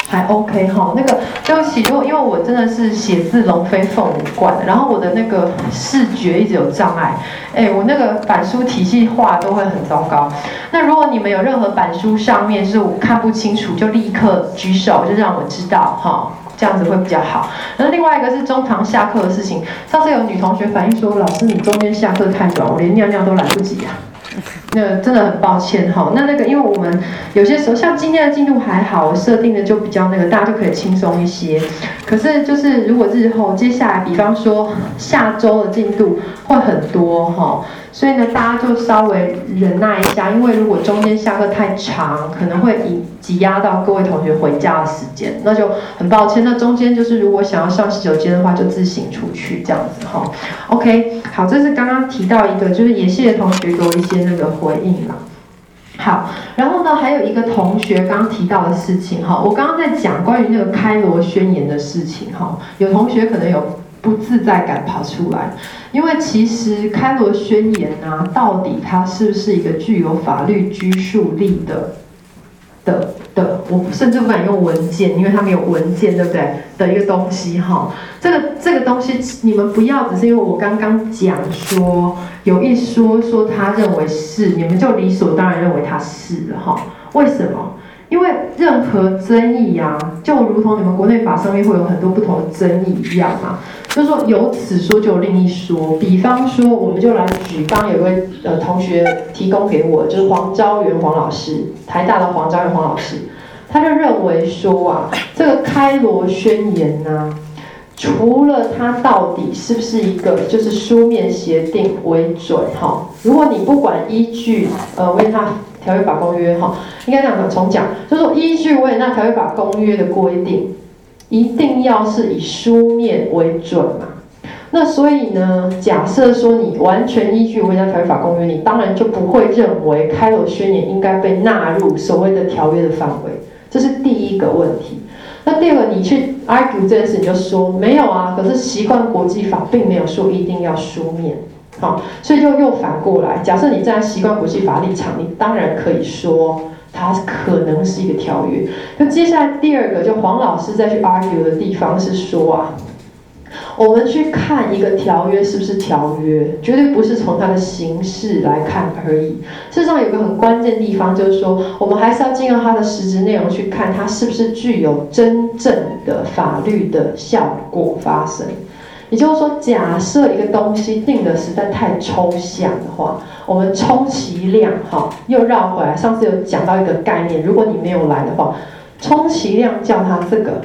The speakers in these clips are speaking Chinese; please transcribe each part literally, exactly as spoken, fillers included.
还 OK 哈，那个对不起，如果因为我真的是写字龙飞凤舞惯的，然后我的那个视觉一直有障碍，哎，我那个板书体系画都会很糟糕。那如果你们有任何板书上面是我看不清楚，就立刻举手，就让我知道哈，这样子会比较好。那另外一个是中堂下课的事情，上次有女同学反映说，老师你中间下课太短，我连尿尿都来不及啊。那真的很抱歉哈，那那个因为我们有些时候像今天的进度还好，我设定的就比较那个，大家就可以轻松一些。可是就是如果日后接下来，比方说下周的进度会很多哈，所以呢大家就稍微忍耐一下，因为如果中间下课太长，可能会挤挤压到各位同学回家的时间，那就很抱歉。那中间就是如果想要上洗手间的话，就自行出去这样子哈。OK， 好，这是刚刚提到一个，就是也谢谢同学给我一些那个回应啦。好，然后呢，还有一个同学刚刚提到的事情哈，我刚刚在讲关于那个开罗宣言的事情哈，有同学可能有不自在感跑出来，因为其实开罗宣言啊，到底它是不是一个具有法律拘束力的的的，我甚至不敢用文件，因为它没有文件，对不对？的一个东西哈，这个这个东西你们不要只是因为我刚刚讲说有一说说他认为是，你们就理所当然认为他是了哈。为什么？因为任何争议啊，就如同你们国内法上面会有很多不同的争议一样嘛，就是说有此说就有另一说。比方说，我们就来举，刚刚有位呃同学提供给我，就是黄昭元黄老师，台大的黄昭元黄老师，他就认为说啊，这个开罗宣言呢、啊，除了它到底是不是一个就是书面协定为准哈，如果你不管依据呃维也纳条约法公约哈，应该这样讲重讲，就是说依据维也纳条约法公约的规定，一定要是以书面为准嘛。那所以呢，假设说你完全依据维也纳条约法公约，你当然就不会认为开罗宣言应该被纳入所谓的条约的范围，这是第一个问题。那第二个，你去 argue 这件事，你就说没有啊，可是习惯国际法并没有说一定要书面，好，所以就又反过来，假设你站在习惯国际法立场，你当然可以说它可能是一个条约。那接下来第二个，就黄老师再去 argue 的地方是说啊，我们去看一个条约是不是条约，绝对不是从它的形式来看而已。事实上，有个很关键的地方就是说，我们还是要进入它的实质内容去看，它是不是具有真正的法律的效果发生。也就是说，假设一个东西定的实在太抽象的话，我们充其量哈，又绕回来，上次有讲到一个概念，如果你没有来的话，充其量叫它这个。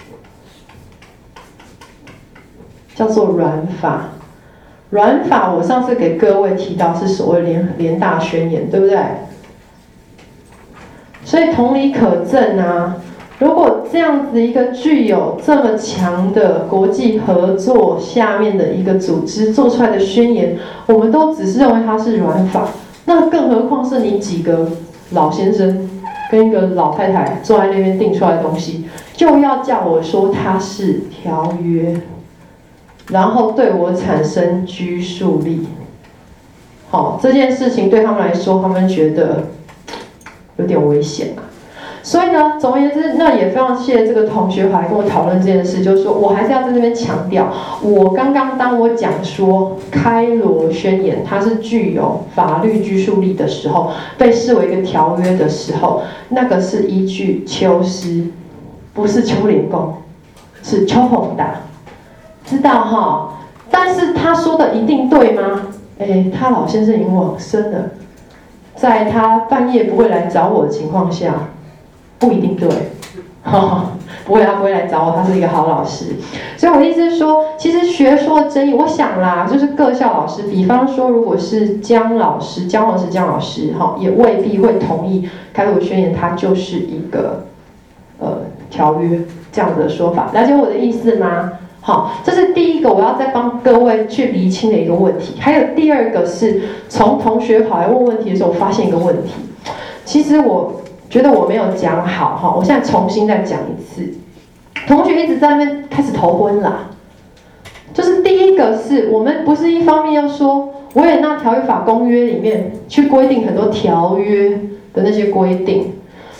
叫做软法，软法我上次给各位提到是所谓联联大宣言，对不对？所以同理可证啊，如果这样子一个具有这么强的国际合作下面的一个组织做出来的宣言，我们都只是认为它是软法，那更何况是你几个老先生跟一个老太太坐在那边定出来的东西，就要叫我说它是条约。然后对我产生拘束力，好，这件事情对他们来说，他们觉得有点危险啊。所以呢，总而言之，那也非常谢谢这个同学来跟我讨论这件事，就是说我还是要在这边强调，我刚刚当我讲说开罗宣言它是具有法律拘束力的时候，被视为一个条约的时候，那个是依据邱师，不是邱连公，是邱宏达。知道哈，但是他说的一定对吗？哎，他老先生已经往生了，在他半夜不会来找我的情况下，不一定对，哈，不会，他不会来找我，他是一个好老师。所以我的意思是说，其实学说争议，我想啦，就是各校老师，比方说，如果是姜老师，姜老师，姜老师，哈，也未必会同意开罗宣言，它就是一个呃条约这样子的说法，了解我的意思吗？好，这是第一个我要再帮各位去厘清的一个问题。还有第二个是从同学跑来问问题的时候，我发现一个问题。其实我觉得我没有讲好哈，我现在重新再讲一次。同学一直在那边开始头昏啦。就是第一个是我们不是一方面要说维也纳条约法公约里面去规定很多条约的那些规定，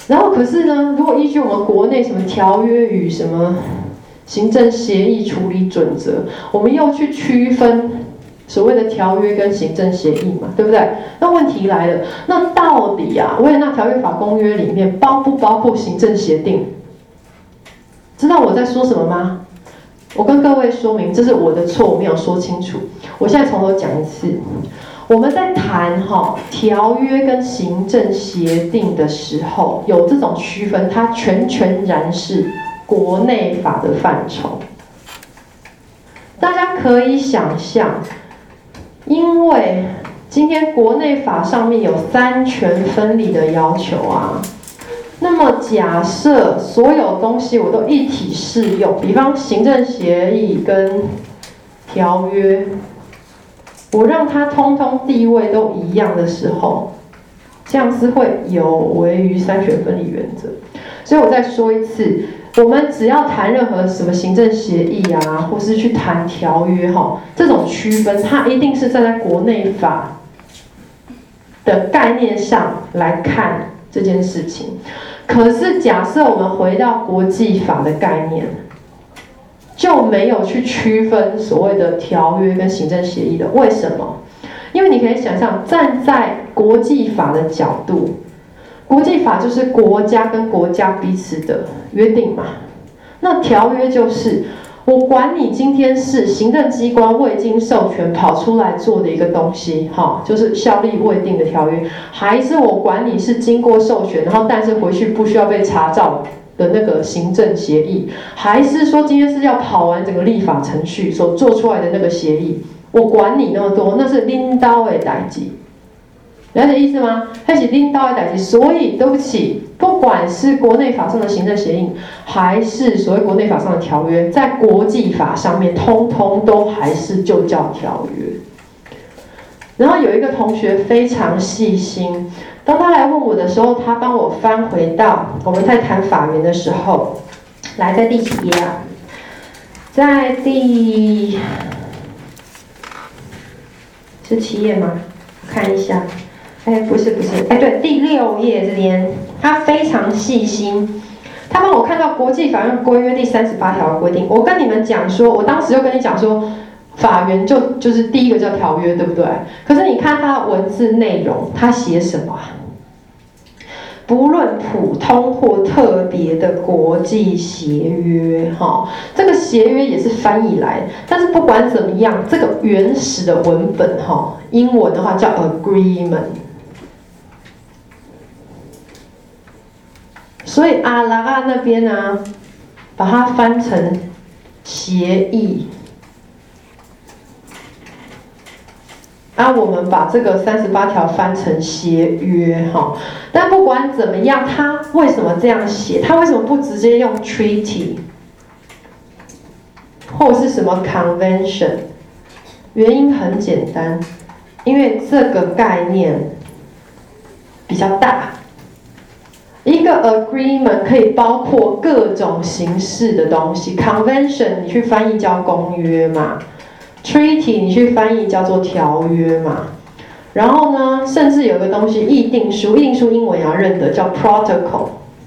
然后可是呢，如果依据我们国内什么条约与什么行政协议处理准则，我们又去区分所谓的条约跟行政协议嘛，对不对？那问题来了，那到底啊，维也纳条约法公约里面包不包括行政协定？知道我在说什么吗？我跟各位说明，这是我的错，我没有说清楚。我现在从头讲一次。我们在谈哈条约跟行政协定的时候，有这种区分，它全全然是国内法的范畴。大家可以想象，因为今天国内法上面有三权分离的要求啊。那么假设所有东西我都一体适用，比方行政协议跟条约，我让它通通地位都一样的时候，这样是会有违于三权分离原则。所以我再说一次，我们只要谈任何什么行政协议啊，或是去谈条约哈，这种区分，它一定是站在国内法的概念上来看这件事情。可是假设我们回到国际法的概念，就没有去区分所谓的条约跟行政协议的。为什么？因为你可以想象，站在国际法的角度，国际法就是国家跟国家彼此的约定嘛。那条约就是我管你今天是行政机关未经授权跑出来做的一个东西，哈，就是效力未定的条约，还是我管你是经过授权，然后但是回去不需要被查照的那个行政协议，还是说今天是要跑完整个立法程序所做出来的那个协议，我管你那么多，那是领导的代志，了解意思吗？那是领导的代志，所以对不起，不管是国内法上的行政协议，还是所谓国内法上的条约，在国际法上面，通通都还是就叫条约。然后有一个同学非常细心，当他来问我的时候，他帮我翻回到我们在谈法源的时候，来在第几页啊？在第是七页吗？我看一下，哎，不是不是，哎，对，第六页这边，他非常细心，他帮我看到国际法院规约第三十八条的规定。我跟你们讲说，我当时就跟你讲说。法源就就是第一个叫条约，对不对？可是你看它文字内容，它写什么啊？不论普通或特别的国际协约，哈，这个协约也是翻译来的。但是不管怎么样，这个原始的文本，哈，英文的话叫 agreement。所以阿拉阿那边呢、啊，把它翻成协议。啊，我们把这个三十八条翻成协约哈，但不管怎么样，他为什么这样写？他为什么不直接用 treaty 或是什么 convention？ 原因很简单，因为这个概念比较大。一个 agreement 可以包括各种形式的东西 ，convention 你去翻译叫公约嘛。Treaty 你去翻译叫做条约嘛，然后呢，甚至有个东西议定书，议定书英文也要认得，叫 protocol。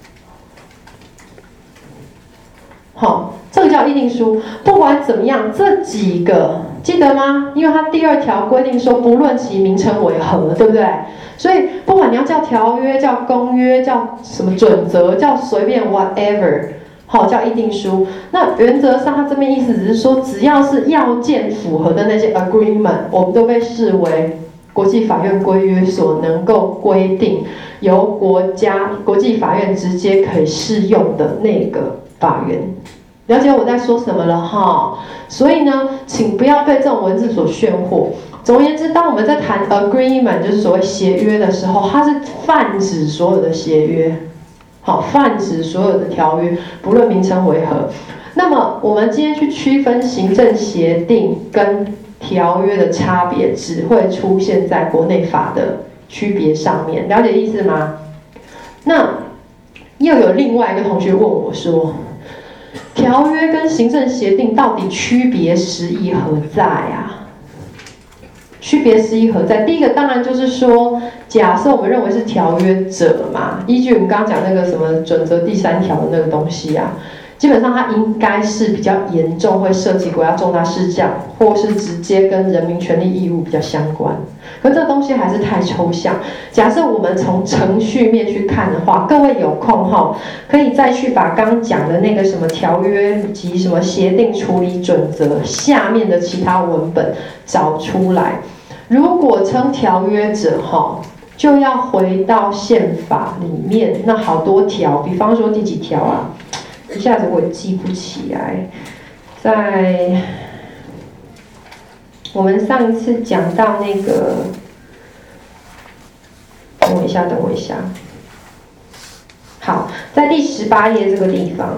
好，这个叫议定书。不管怎么样，这几个记得吗？因为它第二条规定说，不论其名称为何，对不对？所以不管你要叫条约、叫公约、叫什么准则、叫随便 whatever。好，叫议定书。那原则上，它这边意思只是说，只要是要件符合的那些 agreement， 我们都被视为国际法院规约所能够规定由国家国际法院直接可以适用的那个法源。了解我在说什么了哈？所以呢，请不要被这种文字所炫惑。总而言之，当我们在谈 agreement， 就是所谓协约的时候，它是泛指所有的协约。好，泛指所有的条约，不论名称为何。那么，我们今天去区分行政协定跟条约的差别，只会出现在国内法的区别上面。了解意思吗？那又有另外一个同学问我说，条约跟行政协定到底区别实意何在啊？ 区别是一何在？第一个当然就是说，假设我们认为是条约者嘛，依据我们刚刚讲那个什么准则第三条的那个东西啊，基本上它应该是比较严重，会涉及国家重大事项，或是直接跟人民权利义务比较相关。可这东西还是太抽象。假设我们从程序面去看的话，各位有空哈，可以再去把刚讲的那个什么条约及什么协定处理准则下面的其他文本找出来。如果称条约者哈，就要回到宪法里面那好多条，比方说第几条啊？一下子我也记不起来，在我们上一次讲到那个，等我一下，等我一下。好，在第十八页这个地方，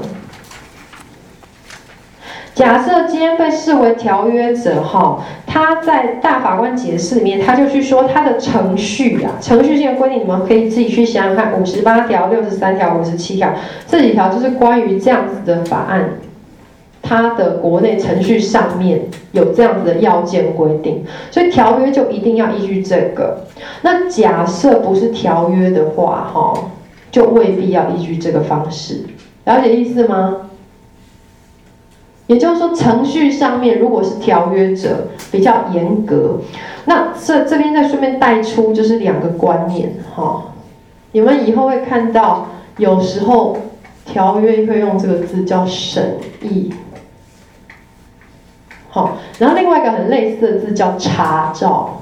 假设今天被视为条约者哈，他在大法官解释里面，他就去说他的程序啊，程序性的规定，你们可以自己去想想看，五十八条、六十三条、五十七条这几条就是关于这样子的法案。它的国内程序上面有这样子的要件规定，所以条约就一定要依据这个。那假设不是条约的话，哈，就未必要依据这个方式，了解意思吗？也就是说，程序上面如果是条约者比较严格，那这这边再顺便带出就是两个观念，哈，你们以后会看到，有时候条约会用这个字叫审议。好，然后另外一个很类似的字叫查照。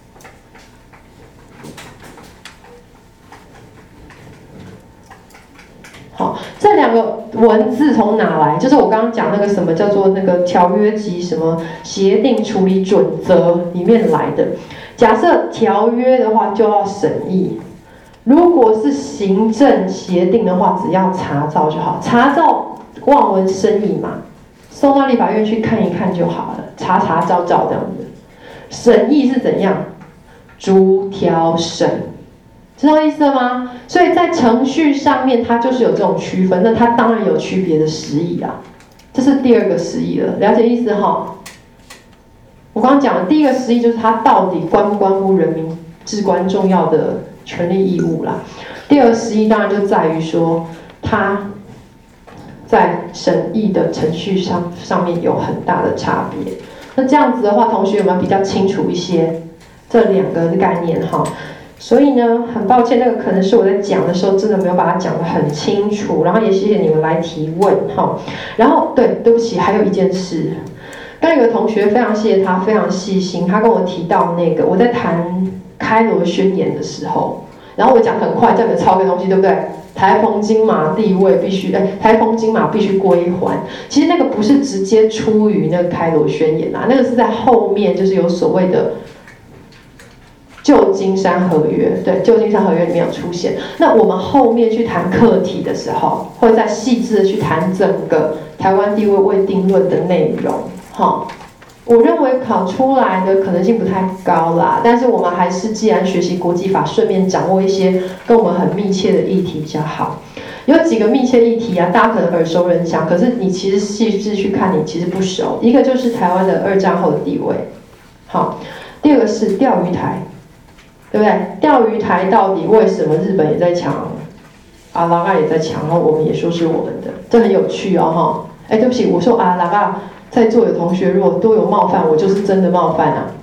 好，这两个文字从哪来？就是我刚刚讲那个什么叫做那个条约及什么协定处理准则里面来的。假设条约的话就要审议，如果是行政协定的话，只要查照就好。查照望文生义嘛。送到立法院去看一看就好了，查查照照这样子。审议是怎样？逐条审，知道意思了吗？所以在程序上面，它就是有这种区分，那它当然有区别的实义啊。这是第二个实义了，了解意思哈？我刚刚讲的第一个实义就是它到底关不关乎人民至关重要的权利义务啦。第二个实义当然就在于说它。在审议的程序上上面有很大的差别。那这样子的话，同学有没有比较清楚一些这两个概念哈？所以呢，很抱歉，那个可能是我在讲的时候真的没有把它讲得很清楚，然后也谢谢你们来提问哈。然后对，对不起，还有一件事，刚有个同学非常谢谢他，非常细心，他跟我提到那个我在谈开罗宣言的时候，然后我讲很快，叫你们抄个东西，对不对？台澎金马地位必须，哎，台澎金马必须归还。其实那个不是直接出于那个开罗宣言啊，那个是在后面，就是有所谓的旧金山合约，对，旧金山合约里面有出现。那我们后面去谈课题的时候，会再细致的去谈整个台湾地位未定论的内容，哈。我认为考出来的可能性不太高啦，但是我们还是既然学习国际法，顺便掌握一些跟我们很密切的议题比较好。有几个密切议题啊，大家可能耳熟能详，可是你其实细致去看，你其实不熟。一个就是台湾的二战后的地位，好，第二个是钓鱼台，对不对？钓鱼台到底为什么日本也在抢，阿拉嘎也在抢，然后我们也说是我们的，这很有趣哦，哈。哎，对不起，我说阿拉嘎。在座的同学如果都有冒犯，我就是真的冒犯啊！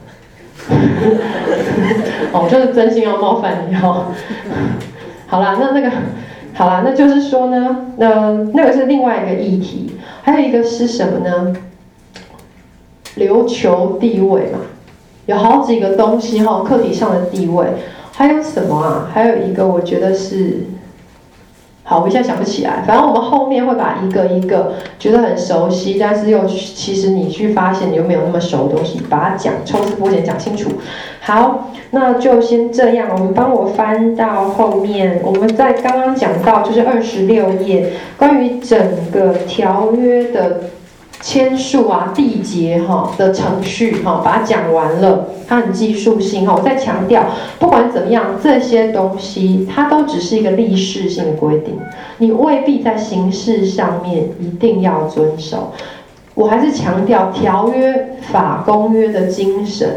哦，我就是真心要冒犯你哦。好啦，那那个，好啦，那就是说呢，那那个是另外一个议题，还有一个是什么呢？琉球地位嘛，有好几个东西哈、哦，课题上的地位，还有什么啊？还有一个我觉得是。好，我一下想不起来。反正我们后面会把一个一个觉得很熟悉，但是又其实你去发现你又没有那么熟的东西，把它讲抽丝剥茧讲清楚。好，那就先这样。我们帮我翻到后面，我们在刚刚讲到就是二十六页，关于整个条约的签署啊、缔结哈的程序哈，把它讲完了，它很技术性哈。我再强调，不管怎么样，这些东西它都只是一个历史性的规定，你未必在形式上面一定要遵守。我还是强调条约法公约的精神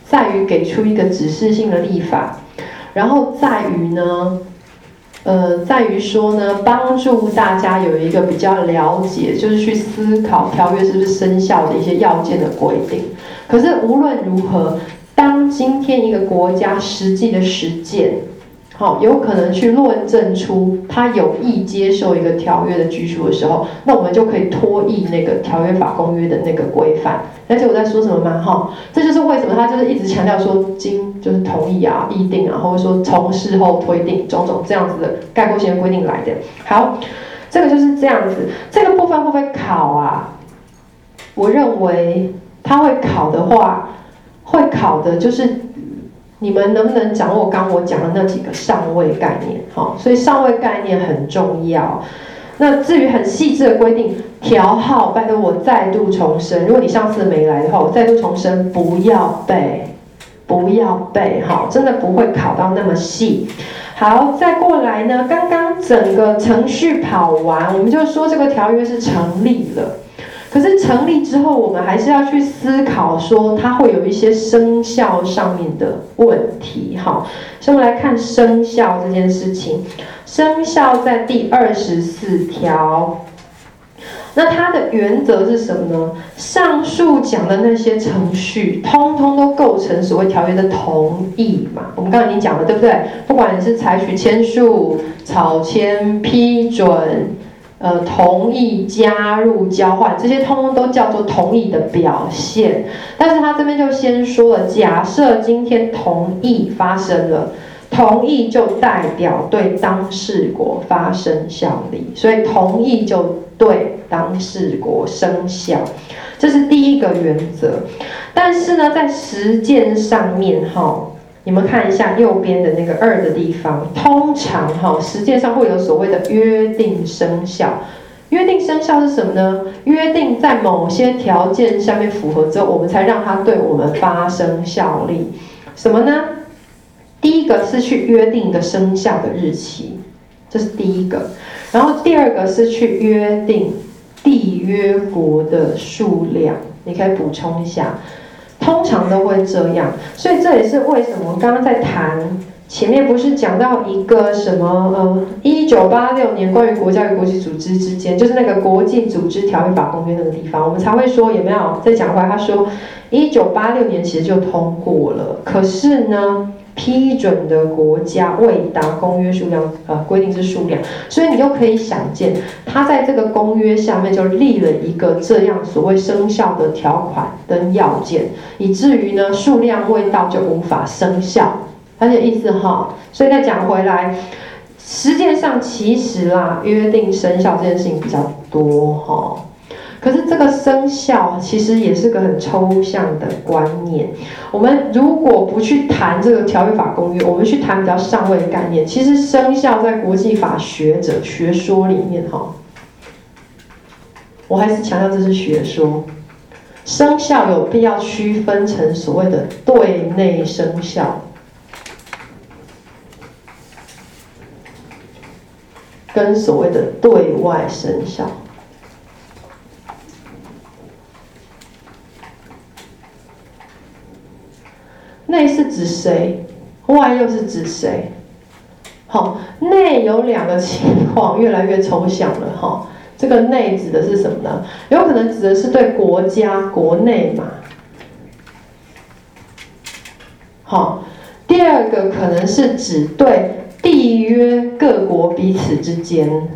在于给出一个指示性的立法，然后在于呢，呃，在于说呢，帮助大家有一个比较了解，就是去思考条约是不是生效的一些要件的规定。可是无论如何，当今天一个国家实际的实践，好，有可能去论证出他有意接受一个条约的拘束的时候，那我们就可以脱译那个条约法公约的那个规范。了解我在说什么吗？哈，这就是为什么他就是一直强调说经就是同意啊、议定啊，或者说从事后推定种种这样子的概括性的规定来的。好，这个就是这样子。这个部分会不会考啊？我认为他会考的话，会考的就是你们能不能掌握刚我讲的那几个上位概念？好，所以上位概念很重要。那至于很细致的规定，条号，拜托我再度重申，如果你上次没来的话，我再度重申，不要背，不要背，好，真的不会考到那么细。好，再过来呢，刚刚整个程序跑完，我们就说这个条约是成立了。可是成立之后，我们还是要去思考说，它会有一些生效上面的问题。好，所以我们来看生效这件事情。生效在第二十四条。那它的原则是什么呢？上述讲的那些程序，通通都构成所谓条约的同意嘛。我们刚刚已经讲了，对不对？不管你是采取签署、草签、批准。呃，同意、加入、交换，这些通通都叫做同意的表现。但是他这边就先说了，假设今天同意发生了，同意就代表对当事国发生效力，所以同意就对当事国生效，这是第一个原则。但是呢，在实践上面，哈。你们看一下右边的那个二的地方，通常哈，实践上会有所谓的约定生效。约定生效是什么呢？约定在某些条件下面符合之后，我们才让它对我们发生效力。什么呢？第一个是去约定一个生效的日期，这是第一个。然后第二个是去约定缔约国的数量，你可以补充一下。通常都会这样，所以这也是为什么我刚刚在谈前面不是讲到一个什么呃，一九八六年关于国家与国际组织之间，就是那个国际组织条约法公约那个地方，我们才会说有没有再讲回来？他说一九八六年其实就通过了，可是呢，批准的国家未达公约数量，呃，规定是数量，所以你就可以想见，他在这个公约下面就立了一个这样所谓生效的条款跟要件，以至于呢数量未到就无法生效，了解意思哈？所以再讲回来，实践上其实啦，约定生效这件事情比较多哈。可是这个生效其实也是个很抽象的观念。我们如果不去谈这个条约法公约，我们去谈比较上位的概念，其实生效在国际法学者学说里面哈，我还是强调这是学说。生效有必要区分成所谓的对内生效，跟所谓的对外生效。内是指谁？外又是指谁？好，内有两个情况，越来越抽象了哈。这个内指的是什么呢？有可能指的是对国家国内嘛。好，第二个可能是指对缔约各国彼此之间。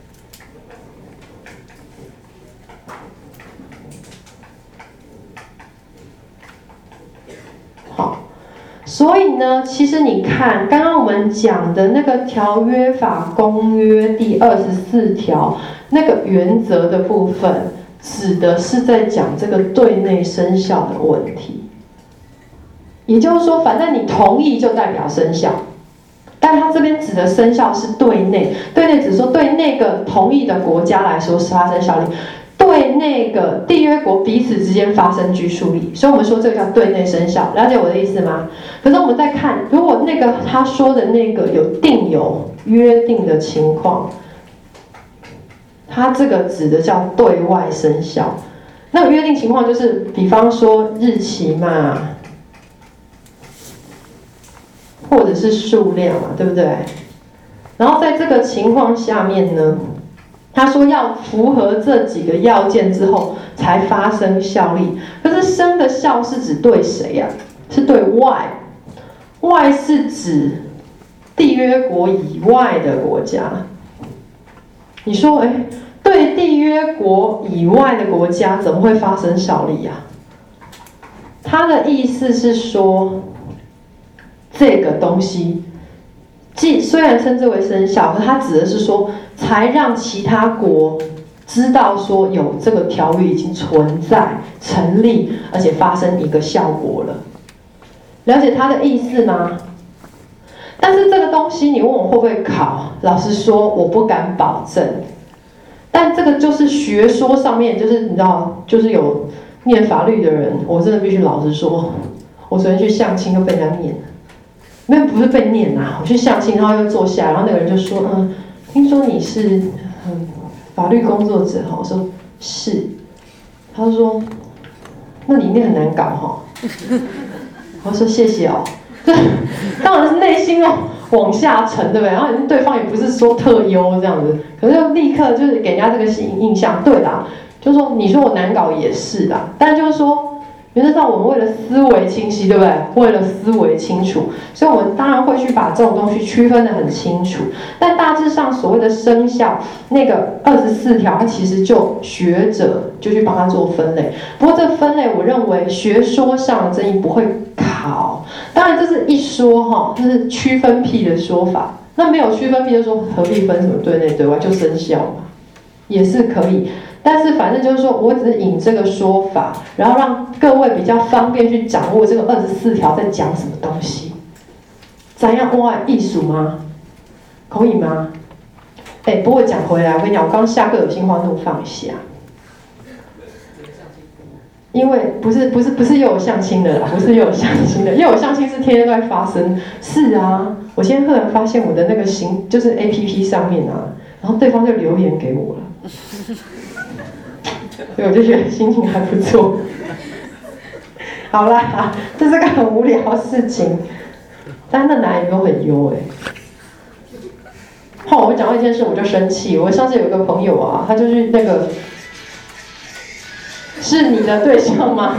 好。所以呢，其实你看，刚刚我们讲的那个条约法公约第二十四条那个原则的部分，指的是在讲这个对内生效的问题。也就是说，反正你同意就代表生效，但它这边指的生效是对内，对内只说对那个同意的国家来说是发生效力。对那个缔约国彼此之间发生拘束力，所以我们说这个叫对内生效，了解我的意思吗？可是我们再看，如果那个他说的那个有定有约定的情况，他这个指的叫对外生效。那个约定情况就是，比方说日期嘛， 或者是数量嘛，对不对？然后在这个情况下面呢，他说要符合这几个要件之后才发生效力。可是生的效是指对谁呀、啊？是对外，外是指缔约国以外的国家。你说，哎，对缔约国以外的国家怎么会发生效力呀、啊？他的意思是说，这个东西，既虽然称之为生效，可它指的是说，才让其他国知道说有这个条约已经存在、成立，而且发生一个效果了。了解他的意思吗？但是这个东西，你问我会不会考？老实说，我不敢保证。但这个就是学说上面，就是你知道，就是有念法律的人，我真的必须老实说，我昨天去相亲就被人家念，没有不是被念啊，我去相亲，然后又坐下，然后那个人就说，嗯，听说你是嗯法律工作者哈，我说是，他说，那你一定很难搞哈，我说谢谢哦，当然是内心哦往下沉，对不对？然后对方也不是说特优这样子，可是就立刻就是给人家这个印象，对啦，就是说你说我难搞也是啦，但就是说原则上我们为了思维清晰，对不对？为了思维清楚，所以我们当然会去把这种东西区分得很清楚。但大致上所谓的生效那个二十四条，它其实就学者就去帮它做分类。不过这分类，我认为学说上的争议不会考。当然这是一说哈，这是区分屁的说法。那没有区分屁就说何必分什么对内对外，就生效嘛，也是可以。但是反正就是说，我只是引这个说法，然后让各位比较方便去掌握这个二十四条在讲什么东西。咱要哇艺术吗？可以吗？哎，不过讲回来，我跟你讲，我刚下课有心花怒放一下，因为不是不是不是又有相亲的啦，不是又有相亲的，又有相亲是天天都在发生。是啊，我今天忽然发现我的那个行就是 A P P 上面啊，然后对方就留言给我了。所以我就觉得心情还不错。好啦，这是个很无聊的事情，但那哪里都很优哎。后我讲到一件事我就生气，我上次有一个朋友啊，他就去那个，是你的对象吗？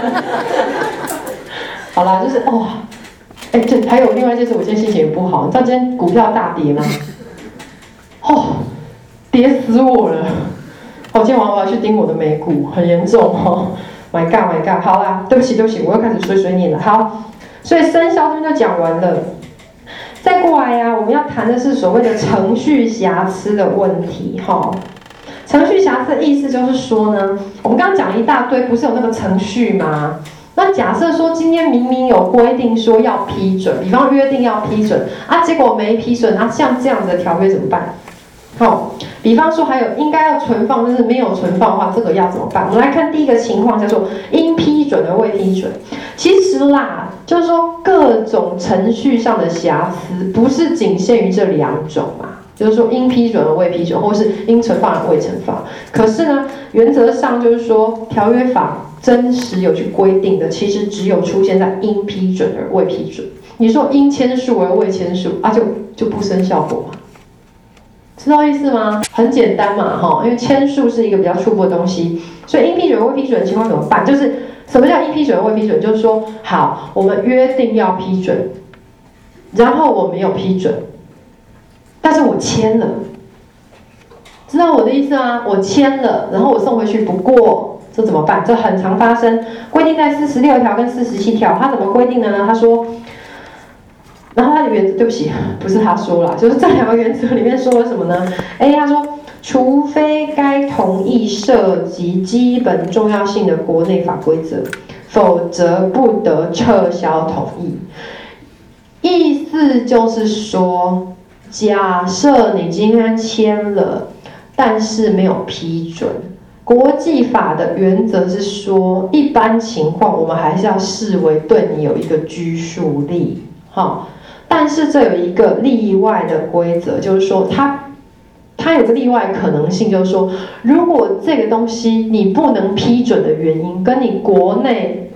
好啦，就是哇，哎、欸，这还有另外一件事，我今天心情也不好，你知道今天股票大跌吗？哦，跌死我了！我今天晚上我要去盯我的美股，很严重哦。My God, My God！ 好啦，对不起，对不起，我又开始碎碎念了。好，所以生肖这边就讲完了。再过来呀、啊，我们要谈的是所谓的程序瑕疵的问题。哈，程序瑕疵的意思就是说呢，我们刚刚讲了一大堆，不是有那个程序吗？那假设说今天明明有规定说要批准，比方约定要批准啊，结果没批准，啊，像这样子的条约怎么办？好，比方说还有应该要存放，但是没有存放的话，这个要怎么办？我们来看第一个情况，叫做应批准而未批准。其实啦，就是说各种程序上的瑕疵，不是仅限于这两种嘛，就是说应批准而未批准，或是应存放而未存放。可是呢，原则上就是说，条约法真实有去规定的，其实只有出现在应批准而未批准。你说应签署而未签署啊，就就不生效果嘛？知道意思吗？很简单嘛，哈，因为签署是一个比较初步的东西，所以应批准未批准的情况怎么办？就是什么叫应批准未批准？就是说，好，我们约定要批准，然后我没有批准，但是我签了，知道我的意思吗？我签了，然后我送回去，不过这怎么办？这很常发生，规定在四十六条跟四十七条，它怎么规定的呢？他说。然后他的原则，对不起，不是他说啦，就是这两个原则里面说了什么呢 ？A 他说，除非该同意涉及基本重要性的国内法规则，否则不得撤销同意。意思就是说，假设你今天签了，但是没有批准。国际法的原则是说，一般情况我们还是要视为对你有一个拘束力，哈。但是这有一个例外的规则，就是说它它有个例外可能性，就是说如果这个东西你不能批准的原因跟你国内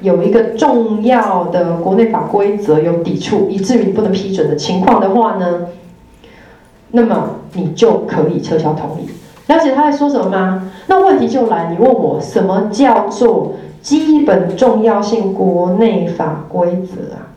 有一个重要的国内法规则有抵触，以至于你不能批准的情况的话呢，那么你就可以撤销同意。了解他在说什么吗？那问题就来，你问我什么叫做基本重要性国内法规则啊？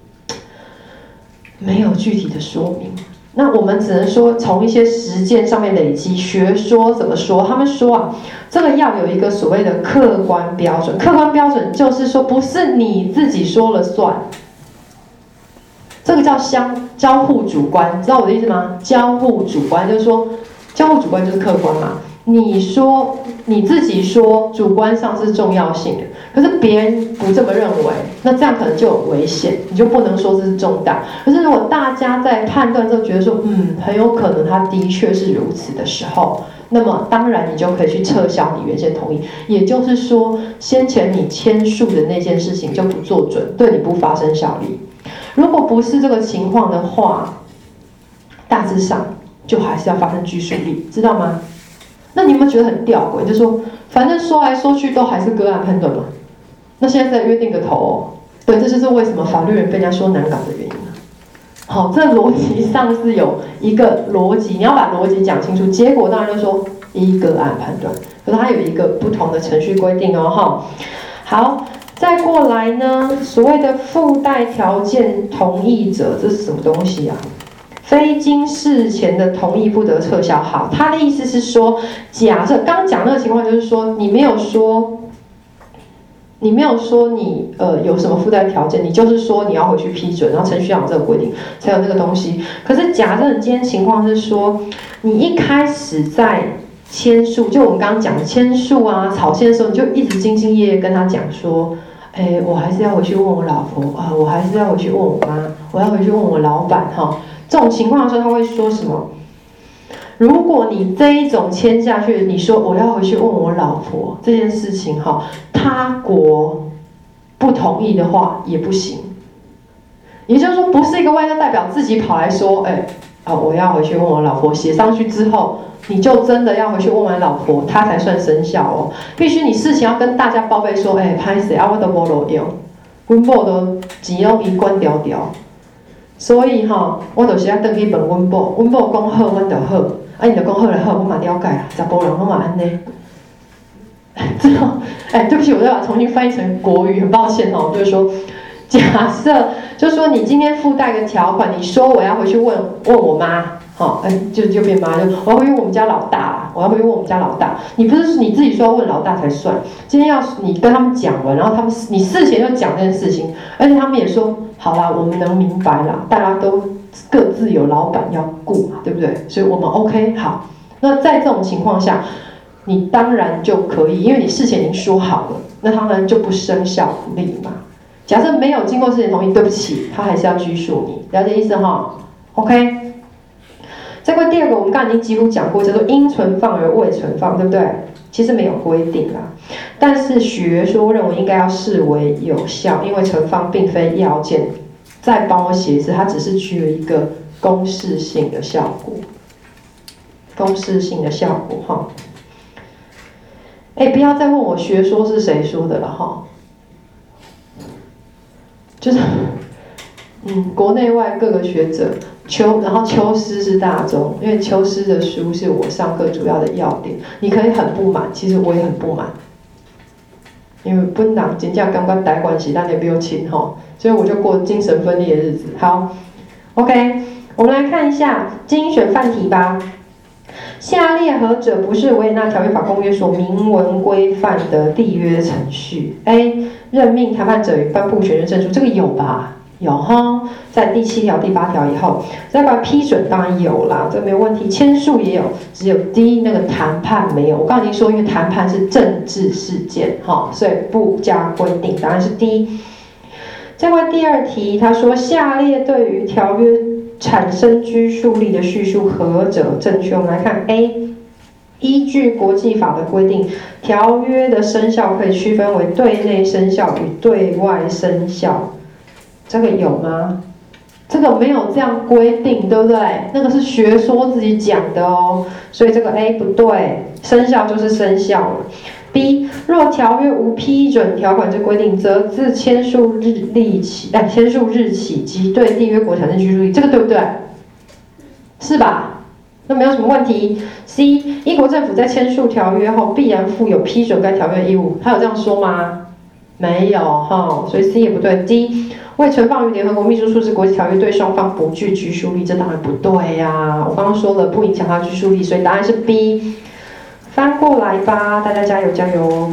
没有具体的说明。那我们只能说从一些实践上面累积。学说怎么说？他们说啊，这个要有一个所谓的客观标准。客观标准就是说，不是你自己说了算，这个叫相交互主观，知道我的意思吗？交互主观就是说，交互主观就是客观嘛。你说你自己说主观上是重要性的，可是别人不这么认为，那这样可能就有危险，你就不能说这是重大。可是如果大家在判断之后觉得说，嗯，很有可能它的确是如此的时候，那么当然你就可以去撤销你原先同意。也就是说，先前你签署的那件事情就不做准，对你不发生效力。如果不是这个情况的话，大致上就还是要发生拘束力，知道吗？那你有没有觉得很吊诡？就是说，反正说来说去都还是个案判断嘛。那现在再约定个头哦，对，这就是为什么法律人被人家说难搞的原因了。好，这逻辑上是有一个逻辑，你要把逻辑讲清楚。结果当然就说依个案判断，可是它有一个不同的程序规定哦，哈。好，再过来呢，所谓的附带条件同意者，这是什么东西啊？非经事前的同意不得撤销。好，他的意思是说，假设刚讲那个情况，就是说你没有说，你没有说你呃有什么附带条件，你就是说你要回去批准，然后程序上有这个规定才有那个东西。可是假设你今天情况是说，你一开始在签署，就我们刚刚讲的签署啊、草签的时候，你就一直兢兢业业跟他讲说，哎，我还是要回去问我老婆啊，我还是要回去问我妈，我要回去问我老板哈。这种情况的时候，他会说什么？如果你这一种签下去，你说我要回去问我老婆这件事情哈，他国不同意的话也不行。也就是说，不是一个外交代表自己跑来说，哎，啊，我要回去问我老婆，写上去之后，你就真的要回去问完老婆，他才算生效哦。必须你事情要跟大家报备说，哎，拍谁啊，我都没路用，阮某都钱拢伊管条条。所以哈、哦，我就是要回去问阮某，阮某讲好，阮就好，啊，伊就讲好了好，我嘛了解啦，查甫人拢嘛安尼。这种，哎，对不起，我再把它重新翻译成国语，很抱歉哦，就是说，假设，就是说你今天附带个条款，你说我要回去问问我妈，好、哦，哎，就就变妈，就我要回去问我们家老大啦，我要回去问我们家老大，你不是你自己说要问老大才算，今天要你跟他们讲完，然后他们你事前就讲这件事情，而且他们也说。好啦，我们能明白啦，大家都各自有老板要顾嘛，对不对？所以我们 OK 好。那在这种情况下，你当然就可以，因为你事前已经说好了，那当然就不生效力嘛。假设没有经过事前同意，对不起，他还是要拘束你，了解意思哈 ？OK。再过第二个，我们刚才已经几乎讲过，叫做应存放而未存放，对不对？其实没有规定啦，但是学说认为应该要视为有效，因为存放并非要件。再帮我写一次，它只是具有一个公示性的效果，公示性的效果哈。哎，不要再问我学说是谁说的了哈，就是嗯，国内外各个学者。秋，然后秋诗是大众，因为秋诗的书是我上课主要的要点。你可以很不满，其实我也很不满，因为本人真正感觉台湾是咱的母亲吼，所以我就过精神分裂的日子。好 ，OK， 我们来看一下精选范题吧。下列何者不是维也纳条约法公约所明文规范的缔约程序 ？A. 任命谈判者与颁布权限证书，这个有吧？有哈，在第七条、第八条以后，再把批准当然有啦，这没有问题。签署也有，只有 D 那个谈判没有。我刚刚已经说，因为谈判是政治事件，哈，所以不加规定，答案是 D。再过第二题，他说下列对于条约产生拘束力的叙述何者正确？我们来看 A。依据国际法的规定，条约的生效可以区分为对内生效与对外生效。这个有吗？这个没有这样规定，对不对？那个是学说自己讲的哦，所以这个 A 不对，生效就是生效了。 B 若条约无批准条款之规定，则自签署日历起，哎，签署日起即对缔约国产生拘束力，这个对不对？是吧？那没有什么问题。C 英国政府在签署条约后，必然负有批准该条约义务，他有这样说吗？没有哈，所以 C 也不对。D 未存放于联合国秘书处之国际条约对双方不具拘束力，这当然不对呀、啊。我刚刚说了不影响它拘束力，所以答案是 B。翻过来吧，大家加油加油！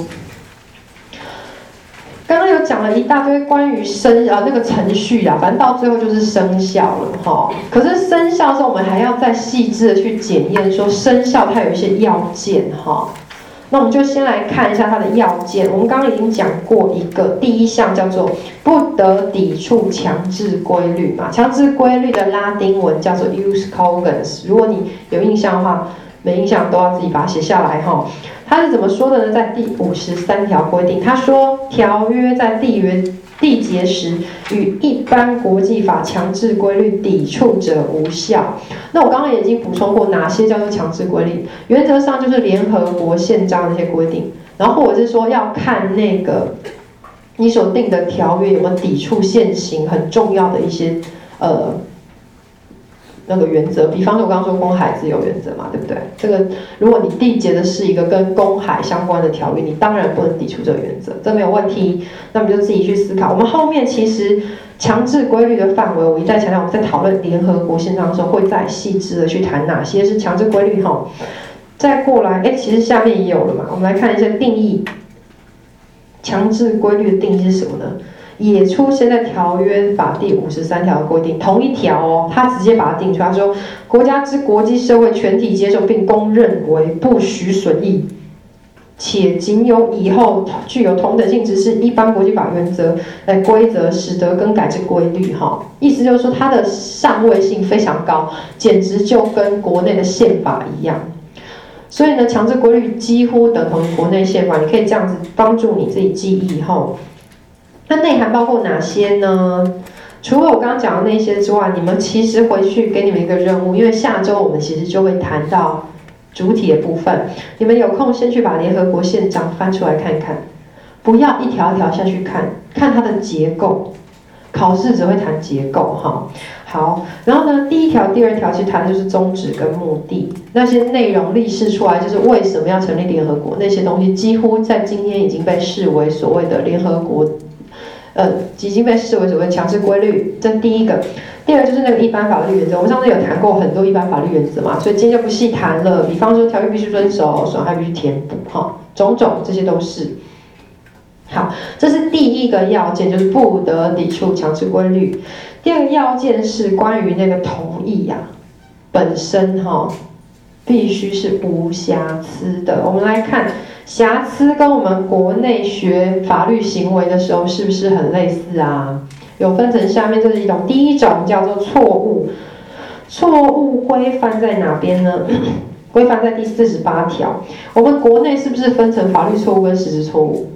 刚刚有讲了一大堆关于生啊那个程序啊，反正到最后就是生效了哈。可是生效之后，我们还要再细致的去检验，说生效它有一些要件哈。那我们就先来看一下它的要件。我们刚刚已经讲过一个，第一项叫做不得抵触强制规律嘛。强制规律的拉丁文叫做 jus cogens。如果你有印象的话，没印象都要自己把它写下来哈。它是怎么说的呢？在第五十三条规定，他说条约在缔约缔结时与一般国际法强制规律抵触者无效。那我刚刚也已经补充过哪些叫做强制规律，原则上就是联合国宪章的一些规定，然后或者是说要看那个你所定的条约有没有抵触现行很重要的一些呃。那个原则，比方说我刚刚说公海自由原则嘛，对不对？这个如果你缔结的是一个跟公海相关的条约，你当然不能抵触这个原则，这没有问题。那么就自己去思考。我们后面其实强制规律的范围，我一再强调，我们在讨论联合国宪章的时候，会再细致的去谈哪些是强制规律哈。再过来，哎，其实下面也有了嘛，我们来看一下定义。强制规律的定义是什么呢？也出现在条约法第五十三条的规定，同一条哦，他直接把它定出来，他说国家之国际社会全体接受并公认为不许损益，且仅有以后具有同等性质是一般国际法原则来规则，使得更改之规律哈。意思就是说它的上位性非常高，简直就跟国内的宪法一样。所以呢，强制规律几乎等同于国内宪法，你可以这样子帮助你自己记忆后。那内涵包括哪些呢？除了我刚刚讲的那些之外，你们其实回去给你们一个任务，因为下周我们其实就会谈到主体的部分。你们有空先去把联合国宪章翻出来看看，不要一条一条下去看，看它的结构。考试只会谈结构哈。好，然后呢，第一条、第二条其实谈的就是宗旨跟目的，那些内容立示出来，就是为什么要成立联合国，那些东西几乎在今天已经被视为所谓的联合国。呃，已经被视为所谓强制规律，这是第一个。第二个就是那个一般法律原则，我们上次有谈过很多一般法律原则嘛，所以今天就不细谈了。比方说条约必须遵守，损害必须填补，哈，种种这些都是。好，这是第一个要件，就是不得抵触强制规律。第二个要件是关于那个同意呀、啊，本身哈必须是无瑕疵的。我们来看。瑕疵跟我们国内学法律行为的时候是不是很类似啊？有分成下面这是一种，第一种叫做错误，错误规范在哪边呢？规范在第四十八条。我们国内是不是分成法律错误跟实质错误？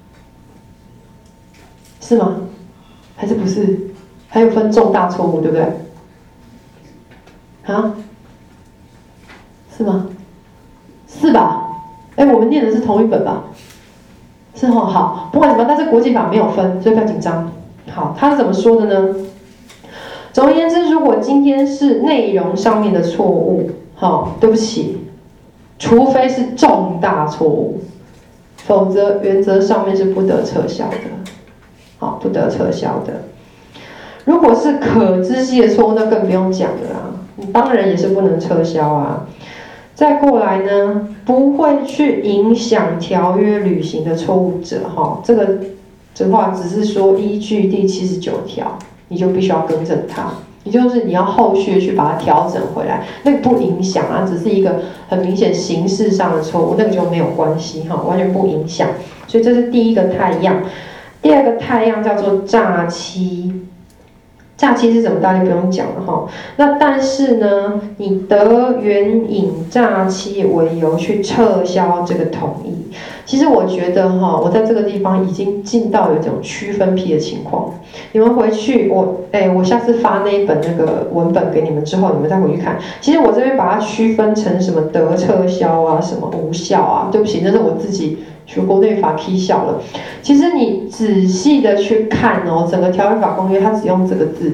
是吗？还是不是？还有分重大错误，对不对？啊？是吗？是吧？哎，我们念的是同一本吧？是哦，好，不管怎么样，但是国际法没有分，所以不要紧张。好，他是怎么说的呢？总而言之，如果今天是内容上面的错误，好，对不起，除非是重大错误，否则原则上面是不得撤销的。好，不得撤销的。如果是可知悉的错误，那更不用讲了啊，你当然也是不能撤销啊。再过来呢，不会去影响条约履行的错误者，哈，这个这话只是说依据第七十九条，你就必须要更正它，也就是你要后续去把它调整回来，那个不影响啊，只是一个很明显形式上的错误，那个就没有关系哈，完全不影响。所以这是第一个太阳，第二个太阳叫做诈欺。诈欺是什么？大家不用讲了哈。那但是呢，你得援引诈欺为由去撤销这个同意，其实我觉得哈，我在这个地方已经进到有一种区分批的情况。你们回去，我哎，我下次发那一本那个文本给你们之后，你们再回去看。其实我这边把它区分成什么得撤销啊，什么无效啊，对不起，那是我自己学国内法 K 小了。其实你仔细的去看哦，整个条约法公约它只用这个字，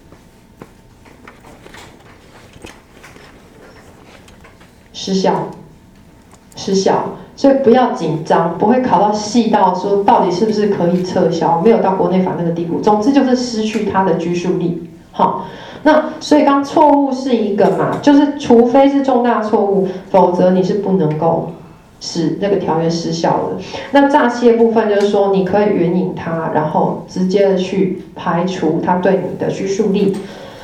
失效，失效。所以不要紧张，不会考到细到说到底是不是可以撤销，没有到国内法那个地步。总之就是失去它的拘束力。好，那所以刚错误是一个嘛，就是除非是重大错误，否则你是不能够使那个条约失效的。那诈欺的部分就是说，你可以援引它，然后直接的去排除它对你的拘束力。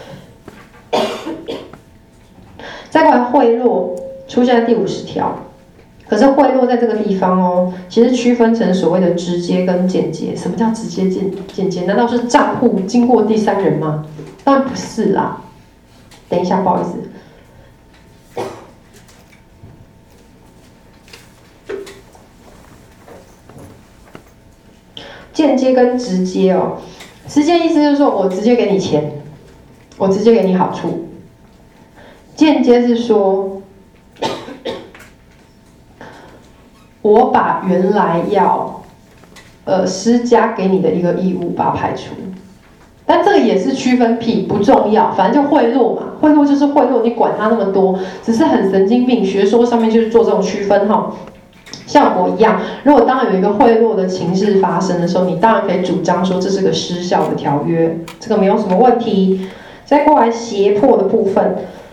再过来贿赂出现在第五十条。可是贿赂在这个地方哦，其实区分成所谓的直接跟间接。什么叫直接间间接？难道是账户经过第三人吗？当然不是啦。等一下，不好意思。间接跟直接哦，直接意思就是说我直接给你钱，我直接给你好处。间接是说，我把原来要呃施加给你的一个义务把它排除，但这个也是区分屁，不重要，反正就贿赂嘛，贿赂就是贿赂，你管它那么多，只是很神经病，学说上面就是做这种区分哈。效果一样，如果当有一个贿赂的情势发生的时候，你当然可以主张说这是个失效的条约，这个没有什么问题。再过来胁迫的部分。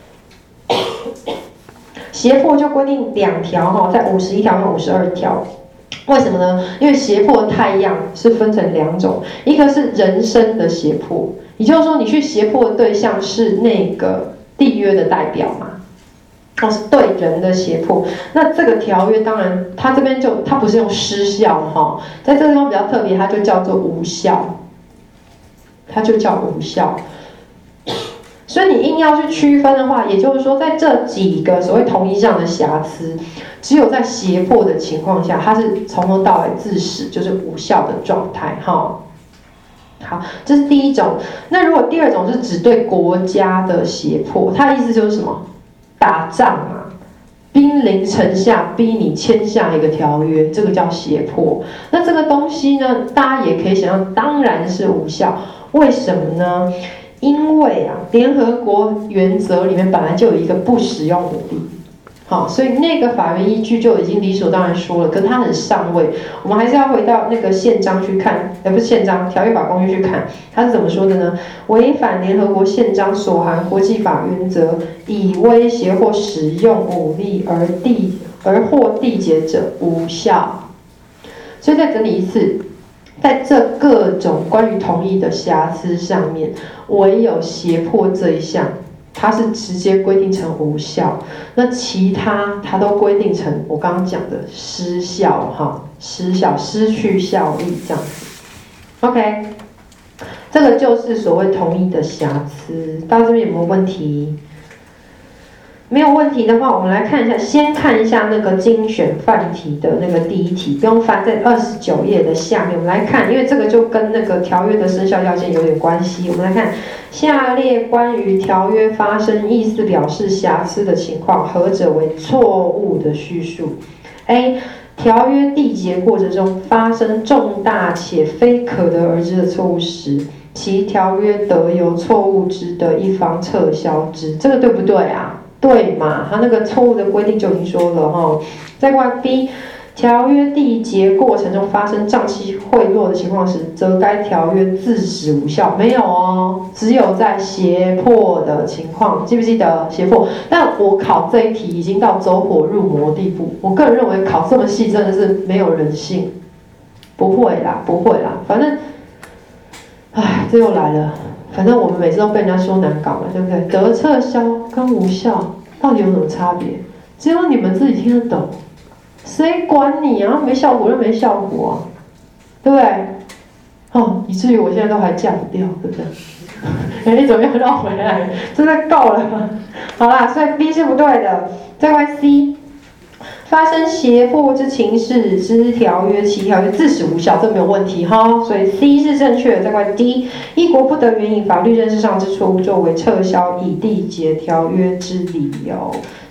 胁迫就规定两条哈，在五十一条跟五十二条，为什么呢？因为胁迫的态样是分成两种，一个是人身的胁迫，也就是说你去胁迫的对象是那个缔约的代表嘛，哦是对人的胁迫。那这个条约当然它这边就它不是用失效哈，在这个地方比较特别，它就叫做无效，它就叫无效。所以你硬要去区分的话，也就是说，在这几个所谓同意上的瑕疵，只有在胁迫的情况下，它是从头到尾自始就是无效的状态，哈。好，这是第一种。那如果第二种是指对国家的胁迫，它的意思就是什么？打仗嘛，兵临城下，逼你签下一个条约，这个叫胁迫。那这个东西呢，大家也可以想象，当然是无效。为什么呢？因为啊，联合国原则里面本来就有一个不使用武力，好，所以那个法源依据就已经理所当然说了，可是它很上位。我们还是要回到那个宪章去看，呃，不是宪章，条约法公约去看，它是怎么说的呢？违反联合国宪章所含国际法原则，以威胁或使用武力而缔而获缔结者无效。所以再整理一次。在这各种关于同意的瑕疵上面，唯有胁迫这一项，它是直接规定成无效，那其他它都规定成我刚刚讲的失效哈，失效失去效力这样子。OK， 这个就是所谓同意的瑕疵，到这边有没有问题？没有问题的话，我们来看一下，先看一下那个精选范题的那个第一题，不用翻，在二十九页的下面，我们来看，因为这个就跟那个条约的生效要件有点关系。我们来看下列关于条约发生意思表示瑕疵的情况，何者为错误的叙述 ？A. 条约缔结过程中发生重大且非可得而知的错误时，其条约得由错误之的一方撤销之，这个对不对啊？对嘛，他那个错误的规定就已经说了哈。再过来 B， 条约缔结过程中发生诈欺贿赂的情况时，则该条约自始无效。没有哦，只有在胁迫的情况，记不记得胁迫？但我考这一题已经到走火入魔地步，我个人认为考这么细真的是没有人性。不会啦，不会啦，反正，唉，这又来了。反正我们每次都被人家说难搞嘛，对不对？得撤销跟无效到底有什么差别？只有你们自己听得懂，谁管你啊？没效果就没效果啊，对不对？哦，以至于我现在都还嫁不掉，对不对？哎，你怎么样绕回来？真的够了吗？好啦，所以 B 是不对的。再来 C。发生胁迫之情事之条约，其条约自始无效，这没有问题哈。所以 C 是正确的。再过来 D， 一国不得援引法律认识上之错误作为撤销已缔结条约之理由。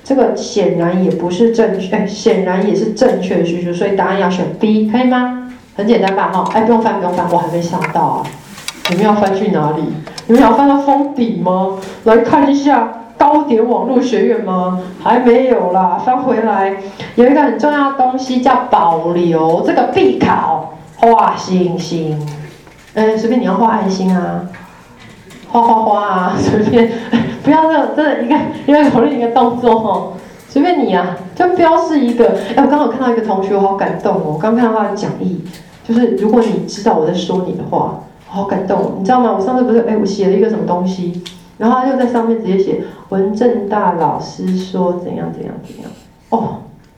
这个显然也不是正确，哎，显然也是正确的叙述，所以答案要选 B， 可以吗？很简单吧，哈，哎，不用翻，不用翻，我还没想到啊。你们要翻去哪里？你们要翻到封底吗？来看一下高点网络学院吗？还没有啦，翻回来。有一个很重要的东西叫保留，这个必考，画星星。嗯，随便你要画爱心啊，画花花啊，随便，不要那种真的一个一个口令一个动作哦，随便你啊，就标示一个。哎，我刚好看到一个同学，我好感动哦，我刚看到他的讲义，就是如果你知道我在说你的话。好感动，你知道吗？我上次不是哎，我写了一个什么东西，然后他就在上面直接写文正大老师说怎样怎样怎样。哦，